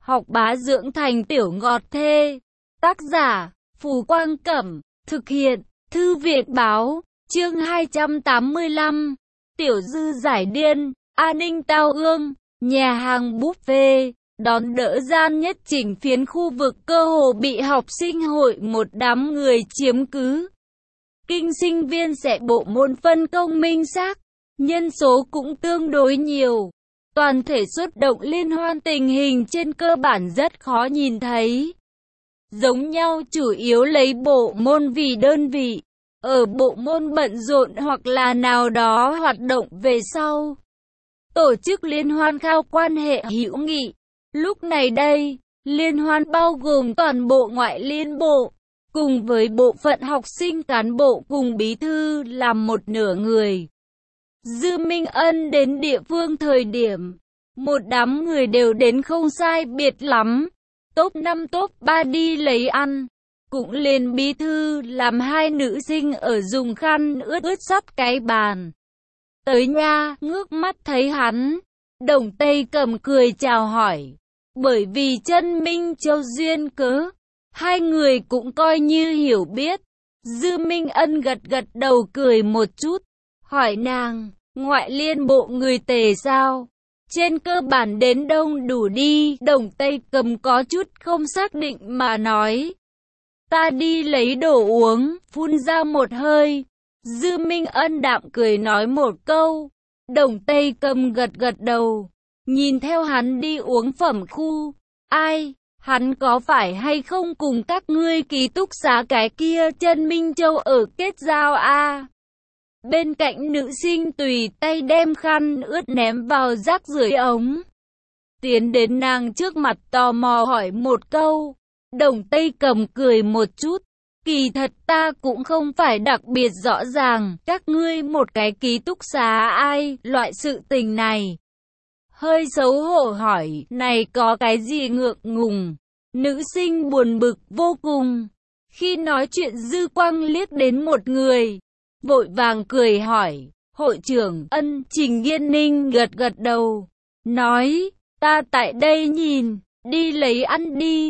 học bá dưỡng thành tiểu ngọt thê. Tác giả, Phù Quang Cẩm, thực hiện, Thư viện Báo, chương 285, Tiểu Dư giải điên, An ninh Tao Ương, nhà hàng buffet, đón đỡ gian nhất chỉnh phiến khu vực cơ hồ bị học sinh hội một đám người chiếm cứ. Kinh sinh viên sẽ bộ môn phân công minh xác, nhân số cũng tương đối nhiều. Toàn thể xuất động liên hoan tình hình trên cơ bản rất khó nhìn thấy. Giống nhau chủ yếu lấy bộ môn vì đơn vị, ở bộ môn bận rộn hoặc là nào đó hoạt động về sau. Tổ chức liên hoan khao quan hệ hữu nghị. Lúc này đây, liên hoan bao gồm toàn bộ ngoại liên bộ, cùng với bộ phận học sinh cán bộ cùng bí thư làm một nửa người. Dư Minh Ân đến địa phương thời điểm, một đám người đều đến không sai biệt lắm. Top 5 top 3 đi lấy ăn. Cũng liền bí thư làm hai nữ sinh ở dùng khăn ướt sắp cái bàn. Tới nha, ngước mắt thấy hắn. Đồng Tây Cầm cười chào hỏi. Bởi vì chân Minh Châu duyên cớ, hai người cũng coi như hiểu biết. Dư Minh Ân gật gật đầu cười một chút, hỏi nàng, ngoại liên bộ người Tề sao? Trên cơ bản đến đông đủ đi. Đồng Tây Cầm có chút không xác định mà nói. Ta đi lấy đồ uống, phun ra một hơi. Dư Minh Ân đạm cười nói một câu. Đồng Tây Cầm gật gật đầu, nhìn theo hắn đi uống phẩm khu. Ai, hắn có phải hay không cùng các ngươi ký túc xá cái kia chân Minh Châu ở kết giao a? Bên cạnh nữ sinh tùy tay đem khăn ướt ném vào rác rưởi ống. Tiến đến nàng trước mặt tò mò hỏi một câu. Đồng Tây Cầm cười một chút. Kỳ thật ta cũng không phải đặc biệt rõ ràng các ngươi một cái ký túc xá ai loại sự tình này. Hơi xấu hổ hỏi, này có cái gì ngượng ngùng? Nữ sinh buồn bực vô cùng. Khi nói chuyện dư quang liếc đến một người, vội vàng cười hỏi, hội trưởng Ân. Trình Nghiên Ninh gật gật đầu, nói, ta tại đây nhìn, đi lấy ăn đi,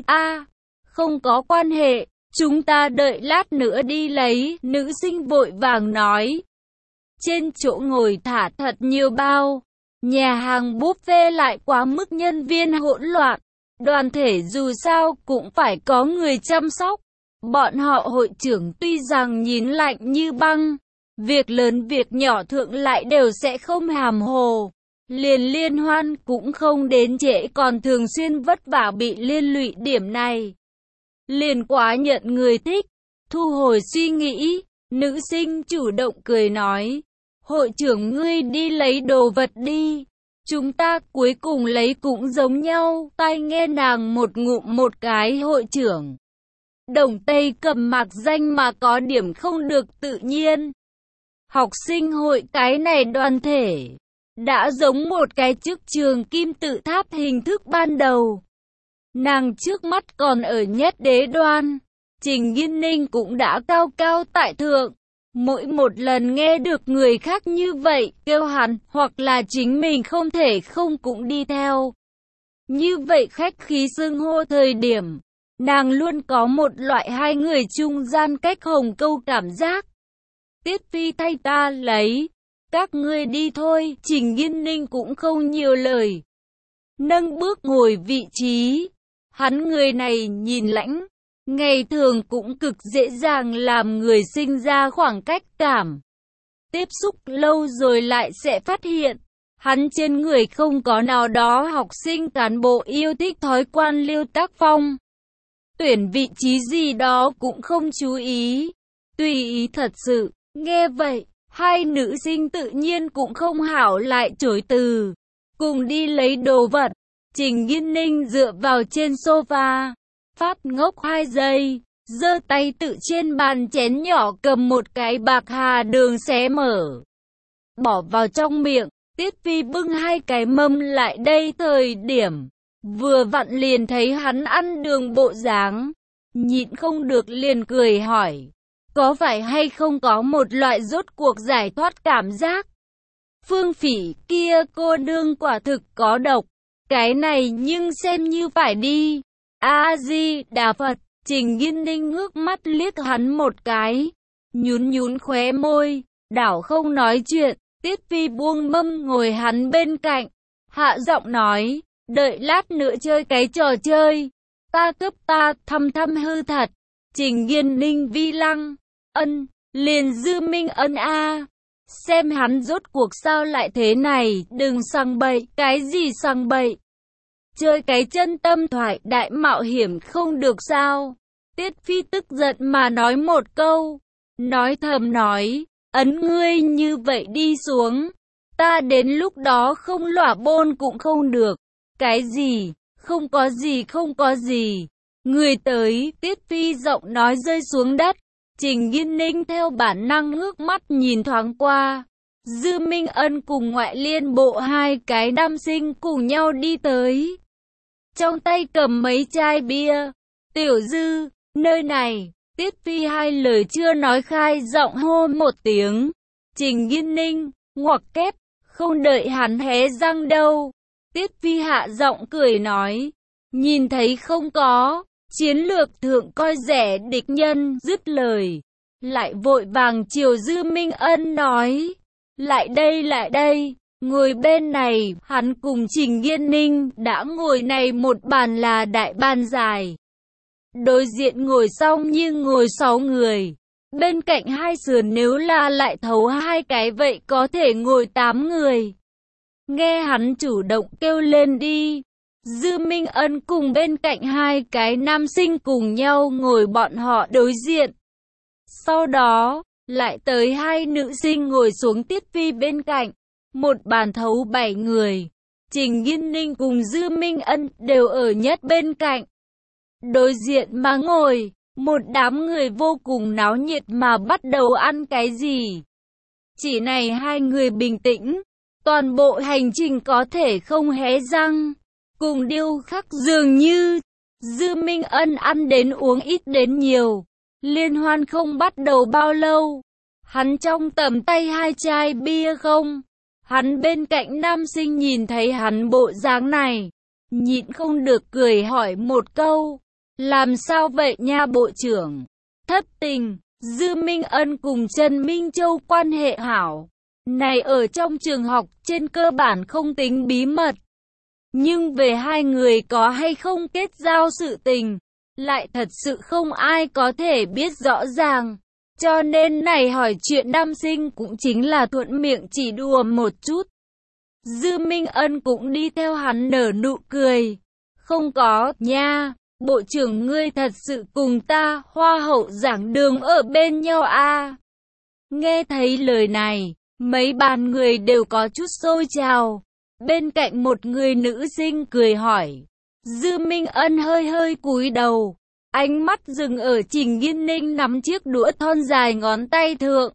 không có quan hệ, chúng ta đợi lát nữa đi lấy, nữ sinh vội vàng nói. Trên chỗ ngồi thả thật nhiều bao, nhà hàng buffet lại quá mức nhân viên hỗn loạn, đoàn thể dù sao cũng phải có người chăm sóc. Bọn họ hội trưởng tuy rằng nhìn lạnh như băng, việc lớn việc nhỏ thượng lại đều sẽ không hàm hồ. Liền liên hoan cũng không đến trễ còn thường xuyên vất vả bị liên lụy điểm này. Liền quá nhận người thích, thu hồi suy nghĩ, nữ sinh chủ động cười nói, hội trưởng ngươi đi lấy đồ vật đi, chúng ta cuối cùng lấy cũng giống nhau, tai nghe nàng một ngụm một cái hội trưởng. Đồng Tây Cầm mạc danh mà có điểm không được tự nhiên. Học sinh hội cái này đoàn thể, đã giống một cái chức trường kim tự tháp hình thức ban đầu. Nàng trước mắt còn ở nhất đế đoan, Trình Nghiên Ninh cũng đã cao cao tại thượng. Mỗi một lần nghe được người khác như vậy kêu hắn, hoặc là chính mình không thể không cũng đi theo. Như vậy khách khí xưng hô thời điểm, nàng luôn có một loại hai người trung gian cách hồng câu cảm giác. Tiết Phi thay ta lấy, các ngươi đi thôi. Trình Nghiên Ninh cũng không nhiều lời, nâng bước ngồi vị trí. Hắn người này nhìn lãnh, ngày thường cũng cực dễ dàng làm người sinh ra khoảng cách cảm. Tiếp xúc lâu rồi lại sẽ phát hiện, hắn trên người không có nào đó học sinh cán bộ yêu thích thói quan liêu tác phong. Tuyển vị trí gì đó cũng không chú ý, tùy ý thật sự. Nghe vậy, hai nữ sinh tự nhiên cũng không hảo lại chối từ, cùng đi lấy đồ vật. Trình Nghiên Ninh dựa vào trên sofa, phát ngốc 2 giây, giơ tay tự trên bàn chén nhỏ cầm một cái bạc hà đường xé mở, bỏ vào trong miệng. Tiết Phi bưng 2 cái mâm lại đây thời điểm, vừa vặn liền thấy hắn ăn đường bộ dáng, nhịn không được liền cười hỏi, có phải hay không có một loại rốt cuộc giải thoát cảm giác? Phương Phỉ kia cô nương quả thực có độc. Cái này nhưng xem như phải đi. A-di-đà Phật. Trình Nghiên Ninh ngước mắt liếc hắn một cái, nhún nhún khóe môi, đảo không nói chuyện. Tiết Phi buông mâm ngồi hắn bên cạnh, hạ giọng nói, đợi lát nữa chơi cái trò chơi. Ta cướp ta, thăm thăm hư thật. Trình Nghiên Ninh vi lăng, ân, liền Dư Minh Ân a. Xem hắn rốt cuộc sao lại thế này, đừng sằng bậy, cái gì sằng bậy. Chơi cái chân tâm thoại đại mạo hiểm không được sao? Tiết Phi tức giận mà nói một câu, nói thầm nói, ấn ngươi như vậy đi xuống, ta đến lúc đó không lỏa bôn cũng không được. Cái gì? Không có gì, không có gì. Người tới, Tiết Phi giọng nói rơi xuống đất. Trình Nghiên Ninh theo bản năng ngước mắt nhìn thoáng qua. Dư Minh Ân cùng Ngoại Liên Bộ hai cái nam sinh cùng nhau đi tới. Trong tay cầm mấy chai bia. Tiểu Dư, nơi này. Tiết Phi hai lời chưa nói khai giọng hô một tiếng. Trình Nghiên Ninh, ngoặc kép, không đợi hắn hé răng đâu. Tiết Phi hạ giọng cười nói, nhìn thấy không có, chiến lược thượng coi rẻ địch nhân, dứt lời. Lại vội vàng chiều Dư Minh Ân nói, lại đây, ngồi bên này. Hắn cùng Trình Nghiên Ninh đã ngồi này một bàn là đại bàn dài. Đối diện ngồi xong như ngồi 6 người. Bên cạnh hai sườn nếu là lại thấu hai cái vậy có thể ngồi 8 người. Nghe hắn chủ động kêu lên đi. Dư Minh Ân cùng bên cạnh hai cái nam sinh cùng nhau ngồi bọn họ đối diện. Sau đó, lại tới hai nữ sinh ngồi xuống Tiết Phi bên cạnh. Một bàn thấu 7 người. Trình Nghiên Ninh cùng Dư Minh Ân đều ở nhất bên cạnh. Đối diện mà ngồi, một đám người vô cùng náo nhiệt mà bắt đầu ăn cái gì. Chỉ này hai người bình tĩnh, toàn bộ hành trình có thể không hé răng, cùng điêu khắc dường như. Dư Minh Ân ăn đến uống ít đến nhiều, liên hoan không bắt đầu bao lâu, hắn trong tầm tay hai chai bia không. Hắn bên cạnh nam sinh nhìn thấy hắn bộ dáng này, nhịn không được cười hỏi một câu, làm sao vậy nha bộ trưởng? Thất tình. Dư Minh Ân cùng Trần Minh Châu quan hệ hảo, này ở trong trường học trên cơ bản không tính bí mật. Nhưng về hai người có hay không kết giao sự tình, lại thật sự không ai có thể biết rõ ràng. Cho nên này hỏi chuyện nam sinh cũng chính là thuận miệng chỉ đùa một chút. Dư Minh Ân cũng đi theo hắn nở nụ cười. Không có, nha, bộ trưởng ngươi thật sự cùng ta, hoa hậu giảng đường ở bên nhau à. Nghe thấy lời này, mấy bàn người đều có chút xôi trào. Bên cạnh một người nữ sinh cười hỏi. Dư Minh Ân hơi hơi cúi đầu. Ánh mắt dừng ở Trình Nghiên Ninh nắm chiếc đũa thon dài ngón tay thượng.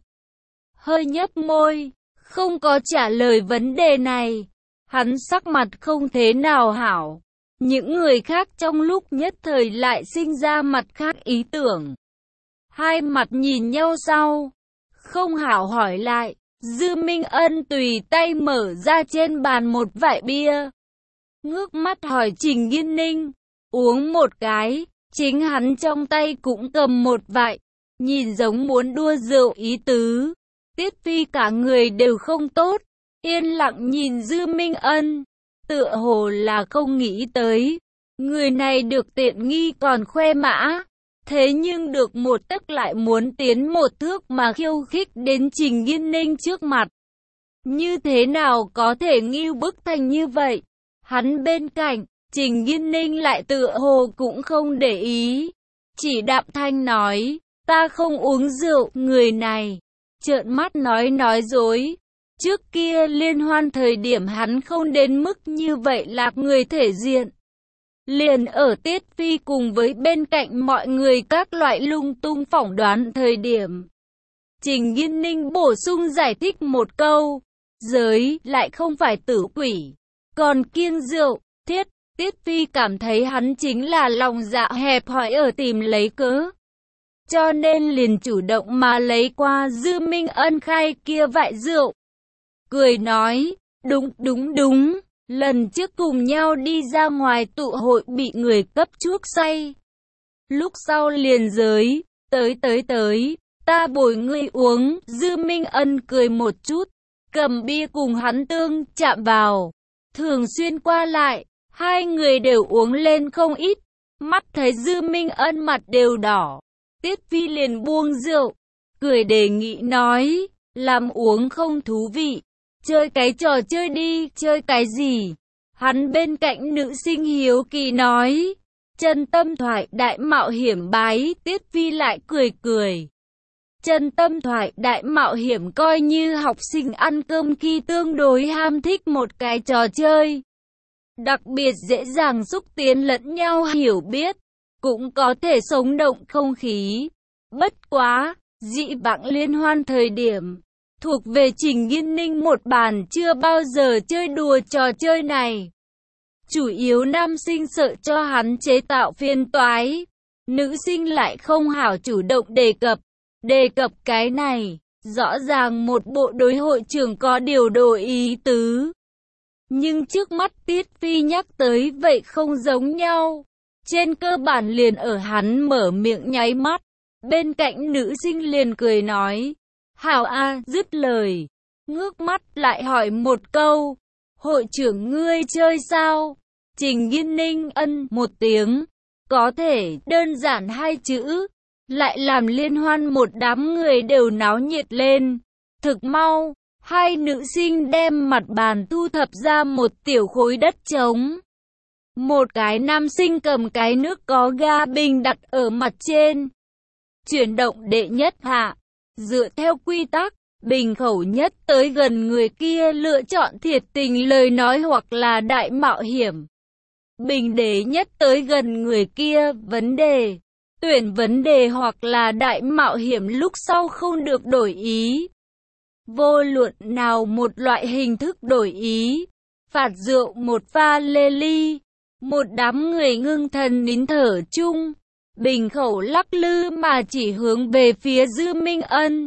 Hơi nhấp môi, không có trả lời vấn đề này. Hắn sắc mặt không thế nào hảo. Những người khác trong lúc nhất thời lại sinh ra mặt khác ý tưởng. Hai mặt nhìn nhau sau. Không hảo hỏi lại. Dư Minh Ân tùy tay mở ra trên bàn một vại bia. Ngước mắt hỏi Trình Nghiên Ninh. Uống một cái. Chính hắn trong tay cũng cầm một vại, nhìn giống muốn đua rượu ý tứ. Tiết Phi cả người đều không tốt, yên lặng nhìn Dư Minh Ân, tựa hồ là không nghĩ tới. Người này được tiện nghi còn khoe mã, thế nhưng được một tấc lại muốn tiến một thước mà khiêu khích đến Trình Nghiên Ninh trước mặt. Như thế nào có thể ngưu bức thành như vậy? Hắn bên cạnh, Trình Nghiên Ninh lại tựa hồ cũng không để ý. Chỉ đạm thanh nói, ta không uống rượu, người này. Trợn mắt nói dối. Trước kia liên hoan thời điểm hắn không đến mức như vậy lạc người thể diện. Liền ở Tiết Phi cùng với bên cạnh mọi người các loại lung tung phỏng đoán thời điểm. Trình Nghiên Ninh bổ sung giải thích một câu. Giới lại không phải tử quỷ, còn kiêng rượu, Tiết Phi cảm thấy hắn chính là lòng dạ hẹp hòi ở tìm lấy cớ. Cho nên liền chủ động mà lấy qua Dư Minh Ân khai kia vại rượu. Cười nói, đúng, Lần trước cùng nhau đi ra ngoài tụ hội bị người cấp chuốc say. Lúc sau liền giới, tới, ta bồi ngươi uống. Dư Minh Ân cười một chút, cầm bia cùng hắn tương chạm vào. Thường xuyên qua lại, hai người đều uống lên không ít. Mắt thấy Dư Minh Ân mặt đều đỏ. Tiết Phi liền buông rượu, cười đề nghị nói, làm uống không thú vị. Chơi cái trò chơi đi, chơi cái gì? Hắn bên cạnh nữ sinh hiếu kỳ nói. Chân tâm thoại đại mạo hiểm bái. Tiết Phi lại cười. Chân tâm thoại đại mạo hiểm coi như học sinh ăn cơm khi tương đối ham thích một cái trò chơi. Đặc biệt dễ dàng xúc tiến lẫn nhau hiểu biết, cũng có thể sống động không khí. Bất quá, dị vãng liên hoan thời điểm, thuộc về Trình Nghiên Ninh một bàn chưa bao giờ chơi đùa trò chơi này. Chủ yếu nam sinh sợ cho hắn chế tạo phiền toái, nữ sinh lại không hảo chủ động đề cập cái này, rõ ràng một bộ đối hội trưởng có điều đổi ý tứ. Nhưng trước mắt Tiết Phi nhắc tới vậy không giống nhau, trên cơ bản liền ở hắn mở miệng nháy mắt, bên cạnh nữ sinh liền cười nói, hảo a, dứt lời, ngước mắt lại hỏi một câu, hội trưởng ngươi chơi sao? Trình Nghiên Ninh ân một tiếng, có thể đơn giản hai chữ, lại làm liên hoan một đám người đều náo nhiệt lên. Thực mau, hai nữ sinh đem mặt bàn thu thập ra một tiểu khối đất trống. Một cái nam sinh cầm cái nước có ga bình đặt ở mặt trên. Chuyển động đệ nhất hạ, dựa theo quy tắc, bình khẩu nhất tới gần người kia lựa chọn thiệt tình lời nói hoặc là đại mạo hiểm. Bình đế nhất tới gần người kia tuyển vấn đề hoặc là đại mạo hiểm lúc sau không được đổi ý. Vô luận nào một loại hình thức đổi ý, phạt rượu một pha lê ly, một đám người ngưng thần nín thở chung, bình khẩu lắc lư mà chỉ hướng về phía Dư Minh Ân.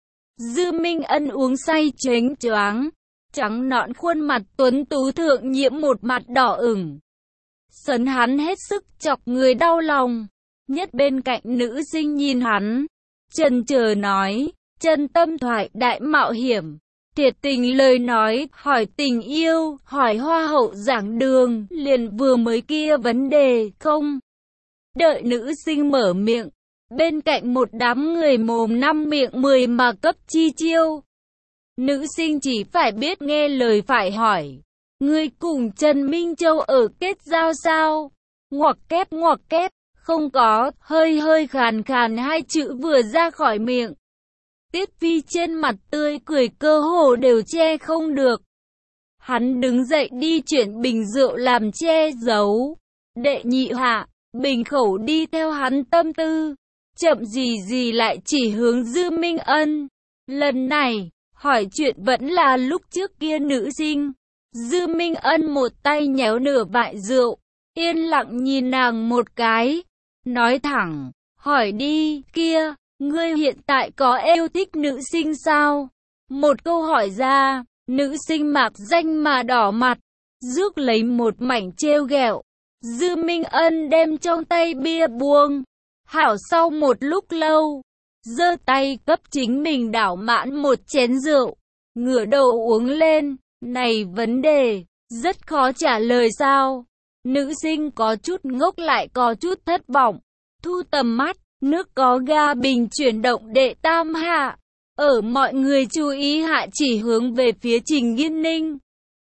Dư Minh Ân uống say chếnh choáng, trắng nõn khuôn mặt tuấn tú thượng nhiễm một mặt đỏ ửng. Sấn hắn hết sức chọc người đau lòng, nhất bên cạnh nữ sinh nhìn hắn, chần chờ nói, chân tâm thoại đại mạo hiểm, thiệt tình lời nói, hỏi tình yêu, hỏi hoa hậu giảng đường, liền vừa mới kia vấn đề, không. Đợi nữ sinh mở miệng, bên cạnh một đám người mồm năm miệng 10 mà cấp chi chiêu. Nữ sinh chỉ phải biết nghe lời phải hỏi, ngươi cùng Trần Minh Châu ở kết giao sao? Ngoặc kép, không có, hơi khàn hai chữ vừa ra khỏi miệng. Tiết Phi trên mặt tươi cười cơ hồ đều che không được. Hắn đứng dậy đi chuyển bình rượu làm che giấu. Đệ nhị hạ, bình khẩu đi theo hắn tâm tư. Chậm gì lại chỉ hướng Dư Minh Ân. Lần này, hỏi chuyện vẫn là lúc trước kia nữ sinh. Dư Minh Ân một tay nhéo nửa vại rượu, yên lặng nhìn nàng một cái. Nói thẳng, hỏi đi, kia. Ngươi hiện tại có yêu thích nữ sinh sao? Một câu hỏi ra, nữ sinh mạc danh mà đỏ mặt, rước lấy một mảnh trêu ghẹo. Dư Minh Ân đem trong tay bia buông. Hảo sau một lúc lâu, giơ tay cấp chính mình đảo mãn một chén rượu, ngửa đầu uống lên. Này vấn đề, rất khó trả lời sao? Nữ sinh có chút ngốc lại có chút thất vọng, thu tầm mắt. Nước có ga bình chuyển động đệ tam hạ, ở mọi người chú ý hạ chỉ hướng về phía Trình Nghiên Ninh.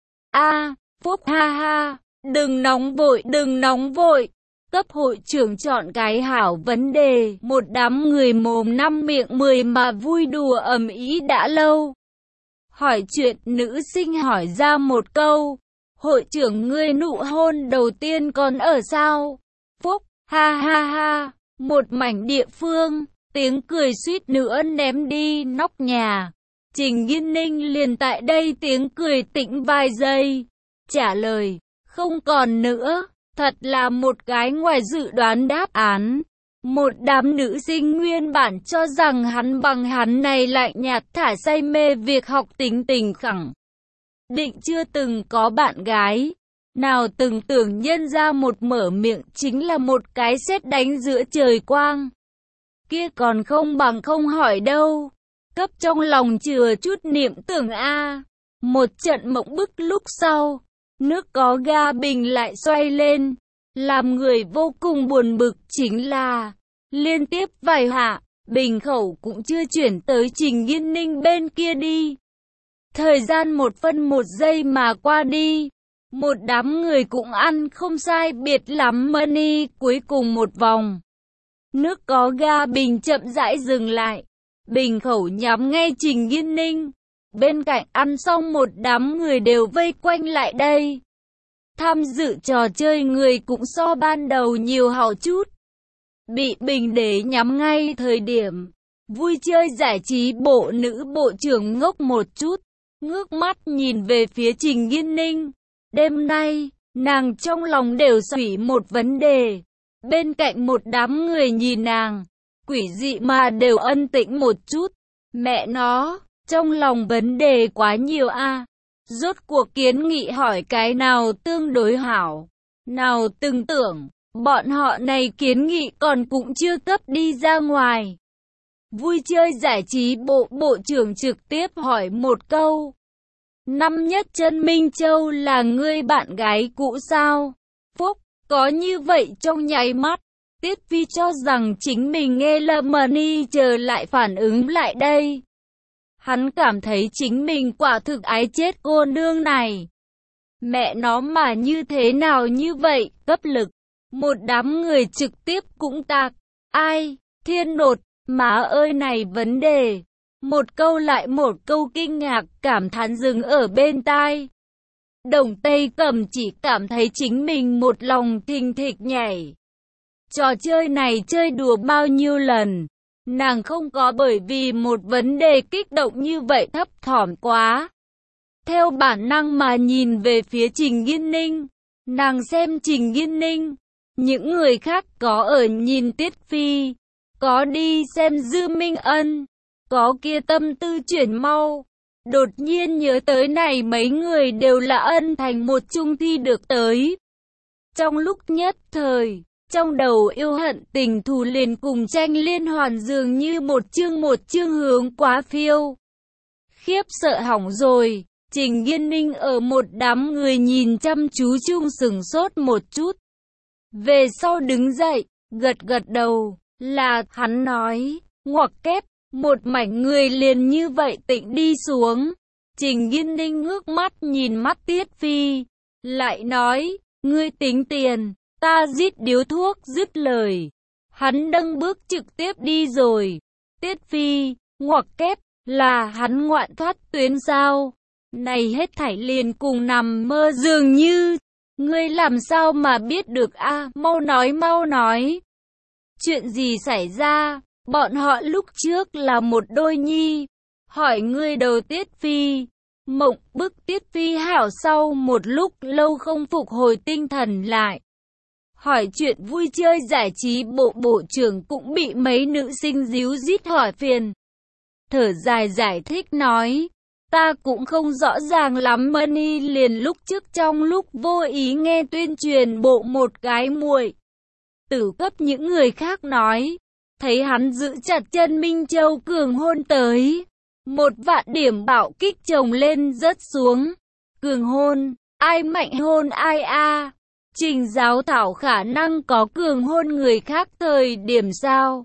Phúc ha, đừng nóng vội, cấp hội trưởng chọn cái hảo vấn đề, một đám người mồm năm miệng 10 mà vui đùa ầm ĩ đã lâu. Hỏi chuyện nữ sinh hỏi ra một câu, hội trưởng ngươi nụ hôn đầu tiên còn ở sao? Phúc ha. Một mảnh địa phương, tiếng cười suýt nữa ném đi nóc nhà. Trình Nghiên Ninh liền tại đây tiếng cười tĩnh vài giây. Trả lời, không còn nữa, thật là một cái ngoài dự đoán đáp án. Một đám nữ sinh nguyên bản cho rằng hắn bằng hắn này lạnh nhạt thả say mê việc học tính tình khẳng định chưa từng có bạn gái. Nào từng tưởng nhân ra một mở miệng chính là một cái sét đánh giữa trời quang. Kia còn không bằng không hỏi đâu. Cấp trong lòng chừa chút niệm tưởng a. Một trận mộng bức lúc sau, nước có ga bình lại xoay lên. Làm người vô cùng buồn bực chính là, liên tiếp vài hạ, bình khẩu cũng chưa chuyển tới Trình Nghiên Ninh bên kia đi. Thời gian 1 phân 1 giây mà qua đi. Một đám người cũng ăn không sai biệt lắm money, cuối cùng một vòng. Nước có ga bình chậm rãi dừng lại. Bình khẩu nhắm ngay Trình Nghiên Ninh. Bên cạnh ăn xong một đám người đều vây quanh lại đây. Tham dự trò chơi người cũng so ban đầu nhiều hào chút. Bị Bình Đế nhắm ngay thời điểm. Vui chơi giải trí bộ nữ bộ trưởng ngốc một chút. Ngước mắt nhìn về phía Trình Nghiên Ninh. Đêm nay, nàng trong lòng đều suy một vấn đề. Bên cạnh một đám người nhìn nàng, quỷ dị mà đều ân tĩnh một chút. Mẹ nó, trong lòng vấn đề quá nhiều a. Rốt cuộc kiến nghị hỏi cái nào tương đối hảo. Nào từng tưởng, bọn họ này kiến nghị còn cũng chưa cấp đi ra ngoài. Vui chơi giải trí bộ trưởng trực tiếp hỏi một câu. Năm nhất Chân Minh Châu là ngươi bạn gái cũ sao? Phúc, có như vậy trong nháy mắt. Tiết Phi cho rằng chính mình nghe Lemony chờ lại phản ứng lại đây. Hắn cảm thấy chính mình quả thực ái chết cô nương này. Mẹ nó mà như thế nào như vậy, cấp lực. Một đám người trực tiếp cũng tạc. Ai, thiên đột, má ơi này vấn đề. Một câu lại một câu kinh ngạc, cảm thán dừng ở bên tai. Đồng Tây Cẩm chỉ cảm thấy chính mình một lòng thình thịch nhảy. Trò chơi này chơi đùa bao nhiêu lần, nàng không có bởi vì một vấn đề kích động như vậy thấp thỏm quá. Theo bản năng mà nhìn về phía Trình Nghiên Ninh, nàng xem Trình Nghiên Ninh, những người khác có ở nhìn Tiết Phi, có đi xem Dư Minh Ân, có kia tâm tư chuyển mau. Đột nhiên nhớ tới này mấy người đều là ân thành một chung thi được tới. Trong lúc nhất thời, trong đầu yêu hận tình thù liền cùng tranh liên hoàn dường như một chương hướng quá phiêu. Khiếp sợ hỏng rồi, Trình Nghiên Ninh ở một đám người nhìn chăm chú chung sừng sốt một chút. Về sau đứng dậy, gật đầu, là hắn nói, ngoặc kép. Một mảnh người liền như vậy tịnh đi xuống. Trình Nghiên Ninh ngước mắt nhìn mắt Tiết Phi, lại nói, ngươi tính tiền, ta giết điếu thuốc. Dứt lời, hắn đâng bước trực tiếp đi rồi. Tiết Phi, ngoặc kép, là hắn ngoạn thoát tuyến sao? Này hết thảy liền cùng nằm mơ dường như. Ngươi làm sao mà biết được a? Mau nói. Chuyện gì xảy ra? Bọn họ lúc trước là một đôi nhi. Hỏi ngươi đầu. Tiết Phi mộng bức. Tiết Phi hảo sau một lúc lâu không phục hồi tinh thần lại. Hỏi chuyện vui chơi giải trí bộ trưởng cũng bị mấy nữ sinh díu dít hỏi phiền. Thở dài giải thích nói, ta cũng không rõ ràng lắm. Money liền lúc trước trong lúc vô ý nghe tuyên truyền bộ một cái muội tử cấp những người khác nói. Thấy hắn giữ chặt Chân Minh Châu cường hôn tới. 1 vạn điểm bạo kích chồng lên rớt xuống. Cường hôn, ai mạnh hôn ai a? Trình Giáo Thảo khả năng có cường hôn người khác thời điểm sao?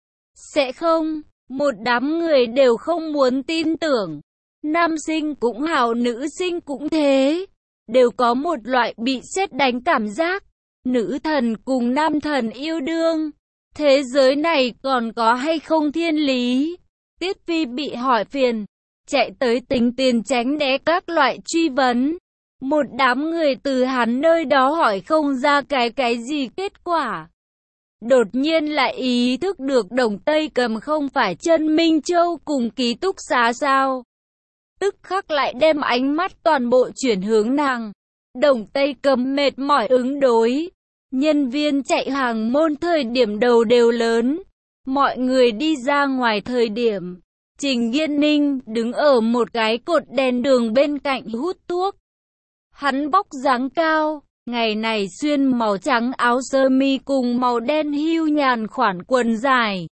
Sẽ không, một đám người đều không muốn tin tưởng. Nam sinh cũng hào, nữ sinh cũng thế. Đều có một loại bị sét đánh cảm giác. Nữ thần cùng nam thần yêu đương. Thế giới này còn có hay không thiên lý? Tiết Phi bị hỏi phiền, chạy tới tính tiền tránh né các loại truy vấn. Một đám người từ hắn nơi đó hỏi không ra cái gì kết quả. Đột nhiên lại ý thức được Đồng Tây Cầm không phải Chân Minh Châu cùng ký túc xá sao. Tức khắc lại đem ánh mắt toàn bộ chuyển hướng nàng. Đồng Tây Cầm mệt mỏi ứng đối. Nhân viên chạy hàng môn thời điểm đầu đều lớn. Mọi người đi ra ngoài thời điểm, Trình Nghiên Ninh đứng ở một cái cột đèn đường bên cạnh hút thuốc. Hắn vóc dáng cao, ngày này xuyên màu trắng áo sơ mi cùng màu đen hưu nhàn khoản quần dài.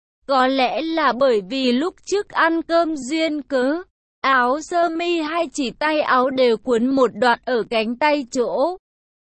Có lẽ là bởi vì lúc trước ăn cơm duyên cớ, áo sơ mi hay chỉ tay áo đều cuốn một đoạn ở cánh tay chỗ.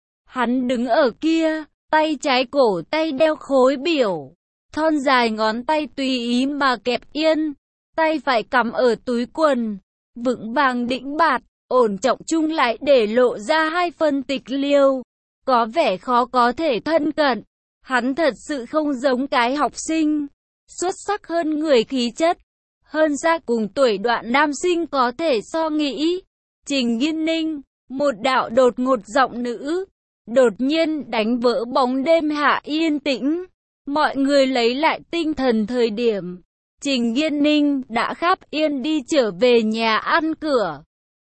Hắn đứng ở kia, tay trái cổ tay đeo khối biểu, thon dài ngón tay tùy ý mà kẹp yên, tay phải cắm ở túi quần, vững vàng đĩnh bạt, ổn trọng chung lại để lộ ra hai phân tịch liêu, có vẻ khó có thể thân cận. Hắn thật sự không giống cái học sinh, xuất sắc hơn người khí chất, hơn ra cùng tuổi đoạn nam sinh có thể so nghĩ. Trình Nghiên Ninh, một đạo đột ngột giọng nữ, đột nhiên đánh vỡ bóng đêm hạ yên tĩnh. Mọi người lấy lại tinh thần thời điểm, Trình Nghiên Ninh đã khắp yên đi trở về nhà ăn cửa.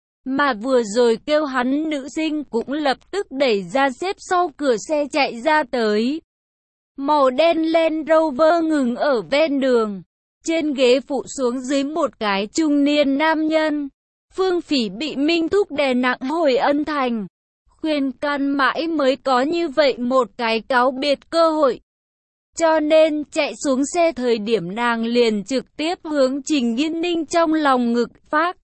Mà vừa rồi kêu hắn nữ sinh cũng lập tức đẩy ra xếp sau cửa xe chạy ra tới. Màu đen Land Rover ngừng ở ven đường. Trên ghế phụ xuống dưới một cái trung niên nam nhân. Phương Phỉ bị Minh Thúc đè nặng hồi ân thành. Khuyên can mãi mới có như vậy một cái cáo biệt cơ hội. Cho nên chạy xuống xe thời điểm nàng liền trực tiếp hướng Trình Nghiên Ninh trong lòng ngực phát.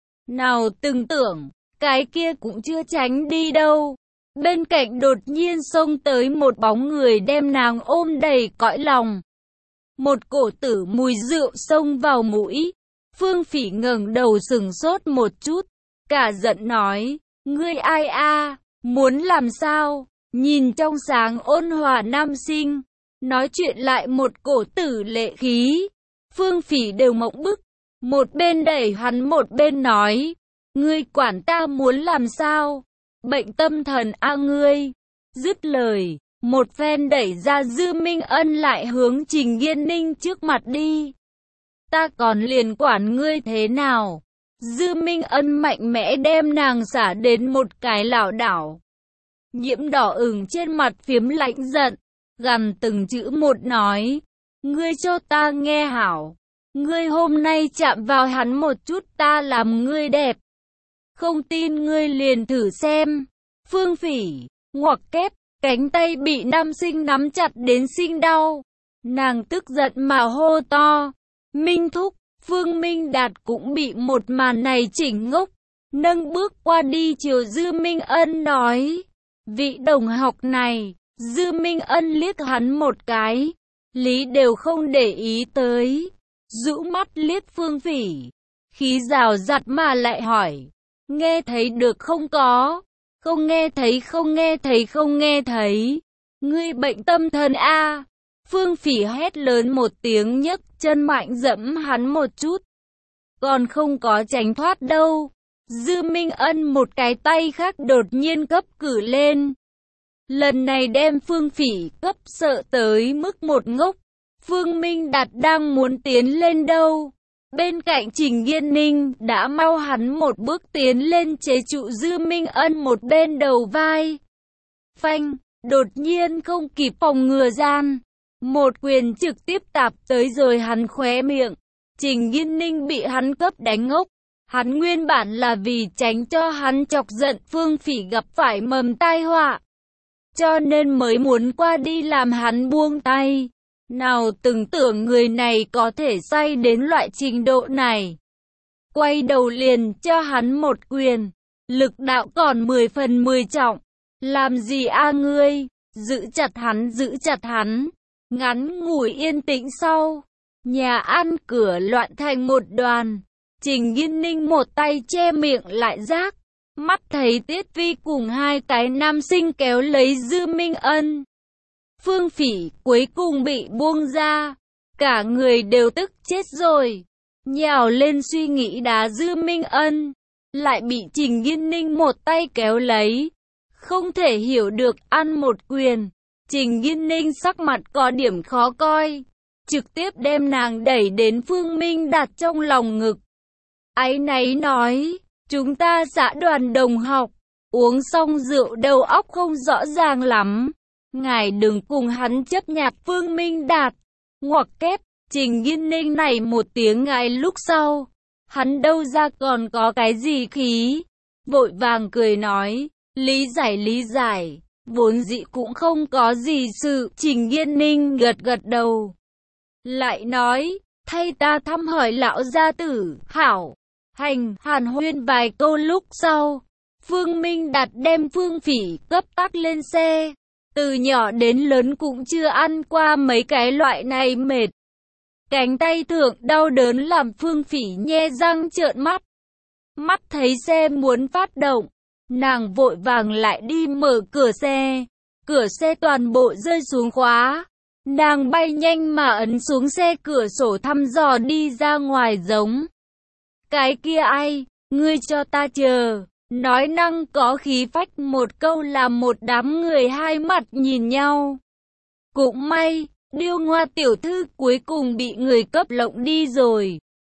Nào từng tưởng, cái kia cũng chưa tránh đi đâu. Bên cạnh đột nhiên xông tới một bóng người đem nàng ôm đầy cõi lòng. Một cổ tử mùi rượu xông vào mũi. Phương Phỉ ngẩng đầu sừng sốt một chút, cả giận nói, ngươi ai a, muốn làm sao? Nhìn trong sáng ôn hòa nam sinh, nói chuyện lại một cổ tử lệ khí. Phương Phỉ đều mộng bức, một bên đẩy hắn một bên nói, ngươi quản ta muốn làm sao? Bệnh tâm thần a ngươi. Dứt lời, một phen đẩy ra Dư Minh Ân lại hướng Trình Nghiên Ninh trước mặt đi. Ta còn liền quản ngươi thế nào? Dư Minh Ân mạnh mẽ đem nàng xả đến một cái lảo đảo. Nhiễm đỏ ửng trên mặt phiếm lạnh giận, gằn từng chữ một nói, ngươi cho ta nghe hảo. Ngươi hôm nay chạm vào hắn một chút ta làm ngươi đẹp. Không tin ngươi liền thử xem. Phương Phỉ, ngoặc kép, cánh tay bị nam sinh nắm chặt đến sinh đau. Nàng tức giận mà hô to. Minh Thúc, Phương Minh Đạt cũng bị một màn này chỉnh ngốc. Nâng bước qua đi chiều Dư Minh Ân nói. Vị đồng học này, Dư Minh Ân liếc hắn một cái. Lý đều không để ý tới. Rũ mắt liếc Phương Phỉ. Khí rào rạt mà lại hỏi. Nghe thấy được không có? Không nghe thấy, không nghe thấy, không nghe thấy. Ngươi bệnh tâm thần a. Phương Phỉ hét lớn một tiếng nhấc chân mạnh dẫm hắn một chút. Còn không có tránh thoát đâu. Dư Minh Ân một cái tay khác đột nhiên cấp cử lên. Lần này đem Phương Phỉ cấp sợ tới mức một ngốc. Phương Minh Đạt đang muốn tiến lên đâu. Bên cạnh Trình Nghiên Ninh đã mau hắn một bước tiến lên chế trụ Dư Minh Ân một bên đầu vai. Phanh, đột nhiên không kịp phòng ngừa gian. Một quyền trực tiếp tạp tới rồi hắn khóe miệng. Trình Nghiên Ninh bị hắn cấp đánh ngốc. Hắn nguyên bản là vì tránh cho hắn chọc giận Phương Phỉ gặp phải mầm tai họa. Cho nên mới muốn qua đi làm hắn buông tay. Nào từng tưởng người này có thể say đến loại trình độ này. Quay đầu liền cho hắn một quyền. Lực đạo còn 10 phần 10 trọng. Làm gì a ngươi? Giữ chặt hắn, giữ chặt hắn. Ngắn ngủi yên tĩnh sau. Nhà ăn cửa loạn thành một đoàn. Trình Nghiên Ninh một tay che miệng lại rác. Mắt thấy Tiết Vi cùng hai cái nam sinh kéo lấy Dư Minh Ân. Phương Phỉ cuối cùng bị buông ra. Cả người đều tức chết rồi. Nhào lên suy nghĩ đá Dư Minh Ân. Lại bị Trình Nghiên Ninh một tay kéo lấy. Không thể hiểu được ăn một quyền. Trình Nghiên Ninh sắc mặt có điểm khó coi. Trực tiếp đem nàng đẩy đến Phương Minh Đạt trong lòng ngực. Áy náy nói, chúng ta xã đoàn đồng học, uống xong rượu đầu óc không rõ ràng lắm. Ngài đừng cùng hắn chấp nhặt Phương Minh Đạt. Ngoặc kép, Trình Nghiên Ninh này một tiếng ngay lúc sau, hắn đâu ra còn có cái gì khí, vội vàng cười nói, lý giải, vốn dĩ cũng không có gì sự. Trình Nghiên Ninh gật gật đầu, lại nói, thay ta thăm hỏi lão gia tử. Hảo. Hàn huyên vài câu lúc sau, Phương Minh Đạt đem Phương Phỉ cấp tắc lên xe. Từ nhỏ đến lớn cũng chưa ăn qua mấy cái loại này mệt. Cánh tay thượng đau đớn làm Phương Phỉ nhe răng trợn mắt. Mắt thấy xe muốn phát động, nàng vội vàng lại đi mở cửa xe. Cửa xe toàn bộ rơi xuống khóa. Nàng bay nhanh mà ấn xuống xe cửa sổ thăm dò đi ra ngoài giống. Cái kia ai, ngươi cho ta chờ. Nói năng có khí phách một câu làm một đám người hai mặt nhìn nhau. Cũng may, Điêu Ngoa tiểu thư cuối cùng bị người cấp lộng đi rồi.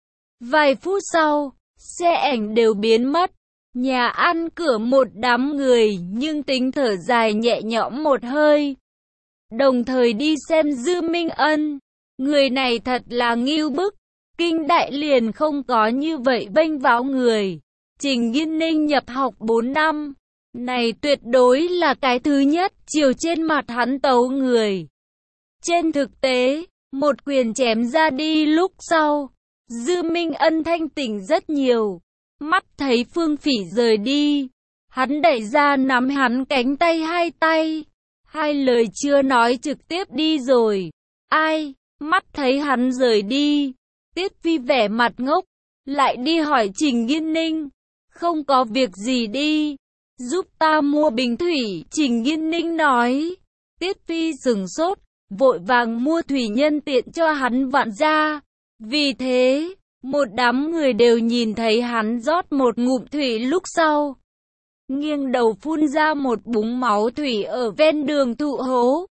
Vài phút sau, xe ảnh đều biến mất. Nhà ăn cửa một đám người nhưng tính thở dài nhẹ nhõm một hơi. Đồng thời đi xem Dư Minh Ân. Người này thật là ngưu bức. Kinh đại liền không có như vậy vênh váo người. Trình Nghiên Ninh nhập học 4 năm. Này tuyệt đối là cái thứ nhất chiều trên mặt hắn tấu người. Trên thực tế, một quyền chém ra đi lúc sau, Dư Minh Ân thanh tỉnh rất nhiều. Mắt thấy Phương Phỉ rời đi, hắn đẩy ra nắm hắn cánh tay hai tay. Hai lời chưa nói trực tiếp đi rồi. Ai? Mắt thấy hắn rời đi, Tiết Phi vẻ mặt ngốc, lại đi hỏi Trình Nghiên Ninh. Không có việc gì đi, giúp ta mua bình thủy. Trình Nghiên Ninh nói. Tiết Phi sừng sốt, vội vàng mua thủy nhân tiện cho hắn vặn ra. Vì thế, một đám người đều nhìn thấy hắn rót một ngụm thủy lúc sau, nghiêng đầu phun ra một búng máu thủy ở ven đường thụ hố.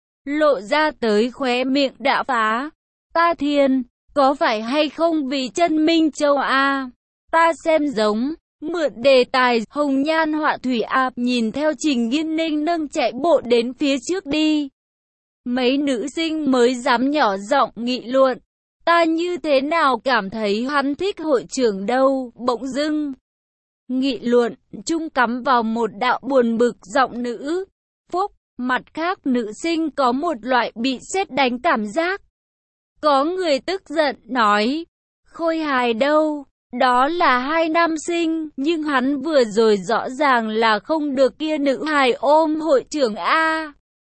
Lộ ra tới khóe miệng đã phá. Ta thiên, có phải hay không vì chân Minh Châu a? Ta xem giống. Mượn đề tài hồng nhan họa thủy ạp nhìn theo Trình Nghiên Ninh nâng chạy bộ đến phía trước đi. Mấy nữ sinh mới dám nhỏ giọng nghị luận. Ta như thế nào cảm thấy hắn thích hội trưởng đâu, bỗng dưng. Nghị luận chung cắm vào một đạo buồn bực giọng nữ. Phúc, mặt khác nữ sinh có một loại bị sét đánh cảm giác. Có người tức giận nói, Khôi Hài đâu? Đó là hai nam sinh, nhưng hắn vừa rồi rõ ràng là không được kia nữ hài ôm hội trưởng a.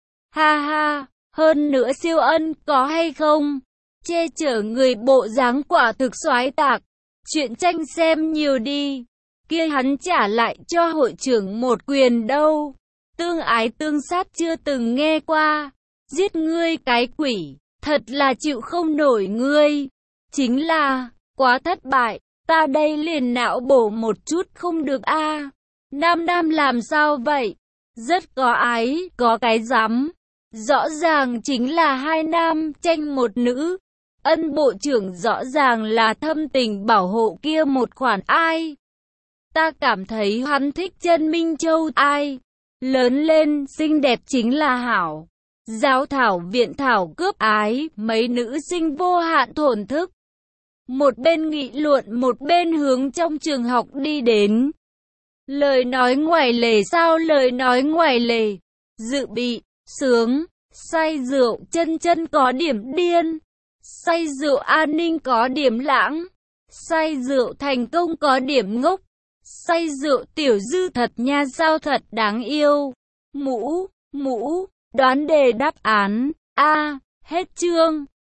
Ha ha, hơn nữa Siêu Ân có hay không? Che chở người bộ dáng quả thực soái tạc. Chuyện tranh xem nhiều đi. Kia hắn trả lại cho hội trưởng một quyền đâu. Tương ái tương sát chưa từng nghe qua. Giết ngươi cái quỷ, thật là chịu không nổi ngươi. Chính là, quá thất bại. Ta đây liền não bổ một chút không được a. Nam làm sao vậy? Rất có ái, có cái dám. Rõ ràng chính là hai nam tranh một nữ. Ân bộ trưởng rõ ràng là thâm tình bảo hộ kia một khoản ai. Ta cảm thấy hắn thích chân Minh Châu ai. Lớn lên xinh đẹp chính là hảo. Giáo thảo viện thảo cướp ái, mấy nữ sinh vô hạn thổn thức. Một bên nghị luận một bên hướng trong trường học đi đến. Lời nói ngoài lề sao lời nói ngoài lề. Dự bị, sướng, say rượu chân có điểm điên. Say rượu an ninh có điểm lãng. Say rượu thành công có điểm ngốc. Say rượu tiểu dư thật nha sao thật đáng yêu. Mũ, đoán đề đáp án. A, hết chương.